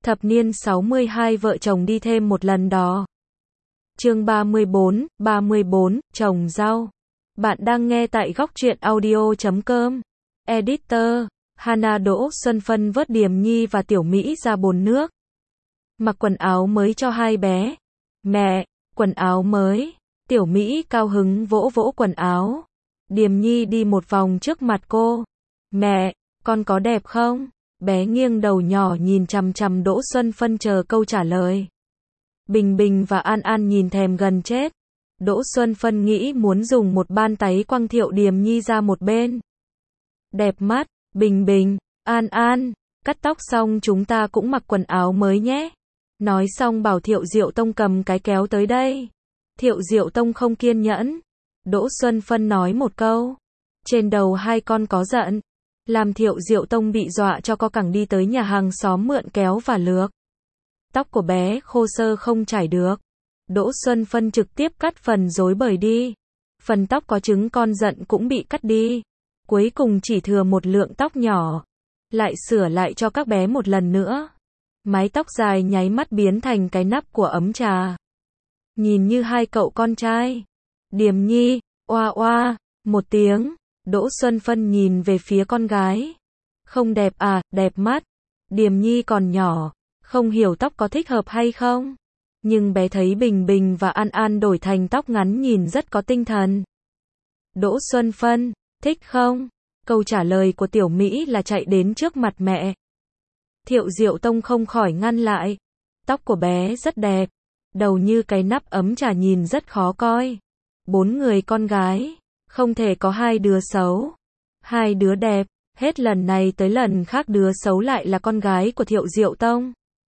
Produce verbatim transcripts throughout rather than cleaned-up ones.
Thập niên sáu mươi hai vợ chồng đi thêm một lần đó. Chương ba mươi bốn, ba mươi bốn, trồng rau. Bạn đang nghe tại góc truyện audio chấm com. Editor, Hana. Đỗ Xuân Phân vớt Điềm Nhi và Tiểu Mỹ ra bồn nước. Mặc quần áo mới cho hai bé. Mẹ, quần áo mới. Tiểu Mỹ cao hứng vỗ vỗ quần áo. Điềm Nhi đi một vòng trước mặt cô. Mẹ, con có đẹp không? Bé nghiêng đầu nhỏ nhìn chằm chằm Đỗ Xuân Phân chờ câu trả lời. Bình Bình và An An nhìn thèm gần chết. Đỗ Xuân Phân nghĩ muốn dùng một ban tấy quăng Thiệu Điềm Nhi ra một bên. Đẹp mắt, Bình Bình, An An, cắt tóc xong chúng ta cũng mặc quần áo mới nhé. Nói xong bảo Thiệu Diệu Tông cầm cái kéo tới đây. Thiệu Diệu Tông không kiên nhẫn. Đỗ Xuân Phân nói một câu. Trên đầu hai con có giận. Làm Thiệu Diệu Tông bị dọa cho co cẳng đi tới nhà hàng xóm mượn kéo và lược. Tóc của bé khô sơ không chải được. Đỗ Xuân Phân trực tiếp cắt phần rối bời đi. Phần tóc có trứng con giận cũng bị cắt đi. Cuối cùng chỉ thừa một lượng tóc nhỏ. Lại sửa lại cho các bé một lần nữa. Mái tóc dài nháy mắt biến thành cái nắp của ấm trà. Nhìn như hai cậu con trai. Điềm Nhi, oa oa, một tiếng. Đỗ Xuân Phân nhìn về phía con gái. Không đẹp à, đẹp mắt. Điềm Nhi còn nhỏ, không hiểu tóc có thích hợp hay không. Nhưng bé thấy Bình Bình và An An đổi thành tóc ngắn nhìn rất có tinh thần. Đỗ Xuân Phân, thích không? Câu trả lời của Tiểu Mỹ là chạy đến trước mặt mẹ. Thiệu Diệu Tông không khỏi ngăn lại. Tóc của bé rất đẹp. Đầu như cái nắp ấm trà nhìn rất khó coi. Bốn người con gái. Không thể có hai đứa xấu. Hai đứa đẹp. Hết lần này tới lần khác đứa xấu lại là con gái của Thiệu Diệu Tông.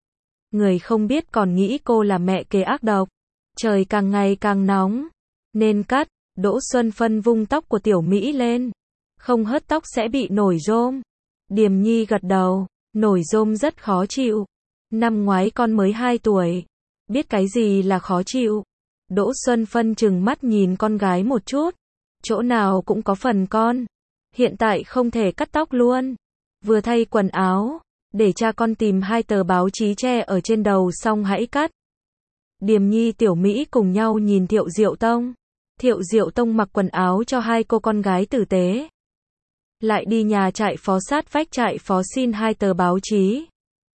Người không biết còn nghĩ cô là mẹ kế ác độc. Trời càng ngày càng nóng. Nên cắt. Đỗ Xuân Phân vung tóc của Tiểu Mỹ lên. Không hớt tóc sẽ bị nổi rôm. Điềm Nhi gật đầu. Nổi rôm rất khó chịu. Năm ngoái con mới hai tuổi. Biết cái gì là khó chịu. Đỗ Xuân Phân trừng mắt nhìn con gái một chút. Chỗ nào cũng có phần con. Hiện tại không thể cắt tóc luôn. Vừa thay quần áo. Để cha con tìm hai tờ báo chí che ở trên đầu xong hãy cắt. Điềm Nhi Tiểu Mỹ cùng nhau nhìn Thiệu Diệu Tông. Thiệu Diệu Tông mặc quần áo cho hai cô con gái tử tế. Lại đi nhà trại phó sát vách trại phó xin hai tờ báo chí.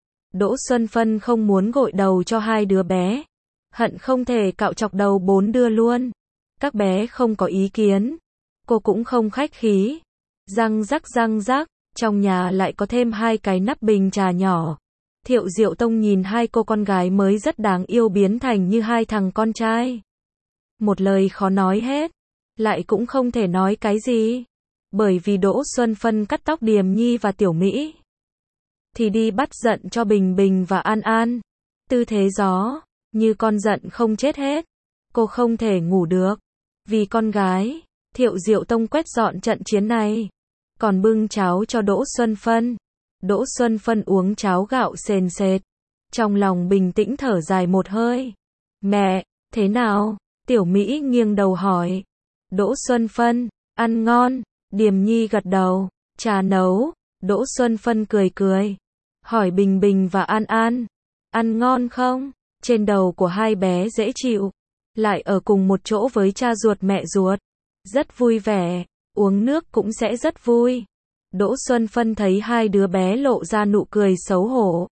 Đỗ Xuân Phân không muốn gội đầu cho hai đứa bé. Hận không thể cạo chọc đầu bốn đứa luôn. Các bé không có ý kiến. Cô cũng không khách khí. Răng rắc răng rắc. Trong nhà lại có thêm hai cái nắp bình trà nhỏ. Thiệu Diệu Tông nhìn hai cô con gái mới rất đáng yêu biến thành như hai thằng con trai. Một lời khó nói hết. Lại cũng không thể nói cái gì. Bởi vì Đỗ Xuân Phân cắt tóc Điềm Nhi và Tiểu Mỹ. Thì đi bắt giận cho Bình Bình và An An. Tư thế gió. Như con giận không chết hết. Cô không thể ngủ được. Vì con gái. Thiệu Diệu Tông quét dọn trận chiến này. Còn bưng cháo cho Đỗ Xuân Phân. Đỗ Xuân Phân uống cháo gạo sền sệt. Trong lòng bình tĩnh thở dài một hơi. Mẹ, thế nào? Tiểu Mỹ nghiêng đầu hỏi. Đỗ Xuân Phân, ăn ngon. Điềm Nhi gật đầu. Trà nấu. Đỗ Xuân Phân cười cười. Hỏi Bình Bình và An An. Ăn ngon không? Trên đầu của hai bé dễ chịu. Lại ở cùng một chỗ với cha ruột mẹ ruột. Rất vui vẻ. Uống nước cũng sẽ rất vui. Đỗ Xuân Phân thấy hai đứa bé lộ ra nụ cười xấu hổ.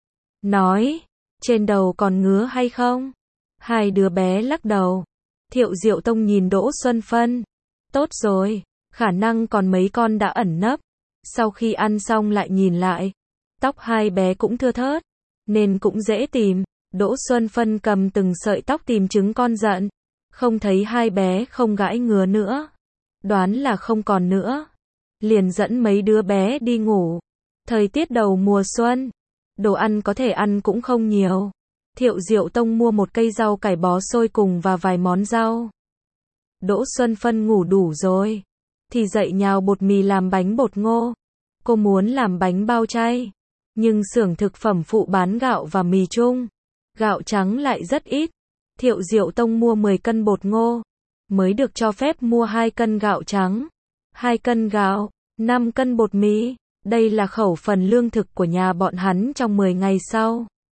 Nói. Trên đầu còn ngứa hay không? Hai đứa bé lắc đầu. Thiệu Diệu Tông nhìn Đỗ Xuân Phân. Tốt rồi. Khả năng còn mấy con đã ẩn nấp. Sau khi ăn xong lại nhìn lại. Tóc hai bé cũng thưa thớt. Nên cũng dễ tìm. Đỗ Xuân Phân cầm từng sợi tóc tìm trứng con giận. Không thấy hai bé không gãi ngứa nữa. Đoán là không còn nữa. Liền dẫn mấy đứa bé đi ngủ. Thời tiết đầu mùa xuân. Đồ ăn có thể ăn cũng không nhiều. Thiệu Diệu Tông mua một cây rau cải bó xôi cùng và vài món rau. Đỗ Xuân Phân ngủ đủ rồi. Thì dậy nhào bột mì làm bánh bột ngô. Cô muốn làm bánh bao chay. Nhưng xưởng thực phẩm phụ bán gạo và mì chung. Gạo trắng lại rất ít. Thiệu Diệu Tông mua mười cân bột ngô. Mới được cho phép mua hai cân gạo trắng. hai cân gạo, năm cân bột mì. Đây là khẩu phần lương thực của nhà bọn hắn trong mười ngày sau.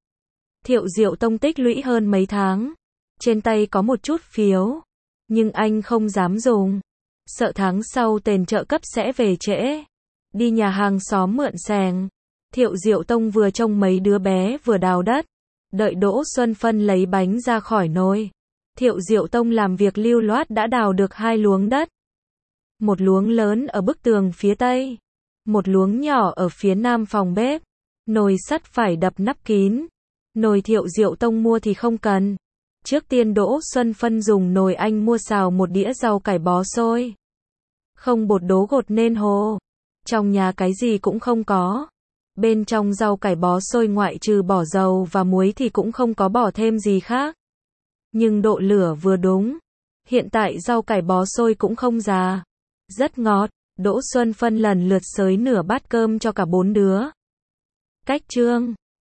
Thiệu Diệu Tông tích lũy hơn mấy tháng. Trên tay có một chút phiếu. Nhưng anh không dám dùng. Sợ tháng sau tiền trợ cấp sẽ về trễ. Đi nhà hàng xóm mượn xèng. Thiệu Diệu Tông vừa trông mấy đứa bé vừa đào đất. Đợi Đỗ Xuân Phân lấy bánh ra khỏi nồi. Thiệu Diệu Tông làm việc lưu loát đã đào được hai luống đất. Một luống lớn ở bức tường phía tây. Một luống nhỏ ở phía nam phòng bếp. Nồi sắt phải đập nắp kín. Nồi Thiệu Diệu Tông mua thì không cần. Trước tiên Đỗ Xuân Phân dùng nồi anh mua xào một đĩa rau cải bó xôi. Không bột đố gột nên hồ. Trong nhà cái gì cũng không có. Bên trong rau cải bó xôi ngoại trừ bỏ dầu và muối thì cũng không có bỏ thêm gì khác. Nhưng độ lửa vừa đúng. Hiện tại rau cải bó xôi cũng không già. Rất ngọt. Đỗ Xuân Phân lần lượt xới nửa bát cơm cho cả bốn đứa. Cách chương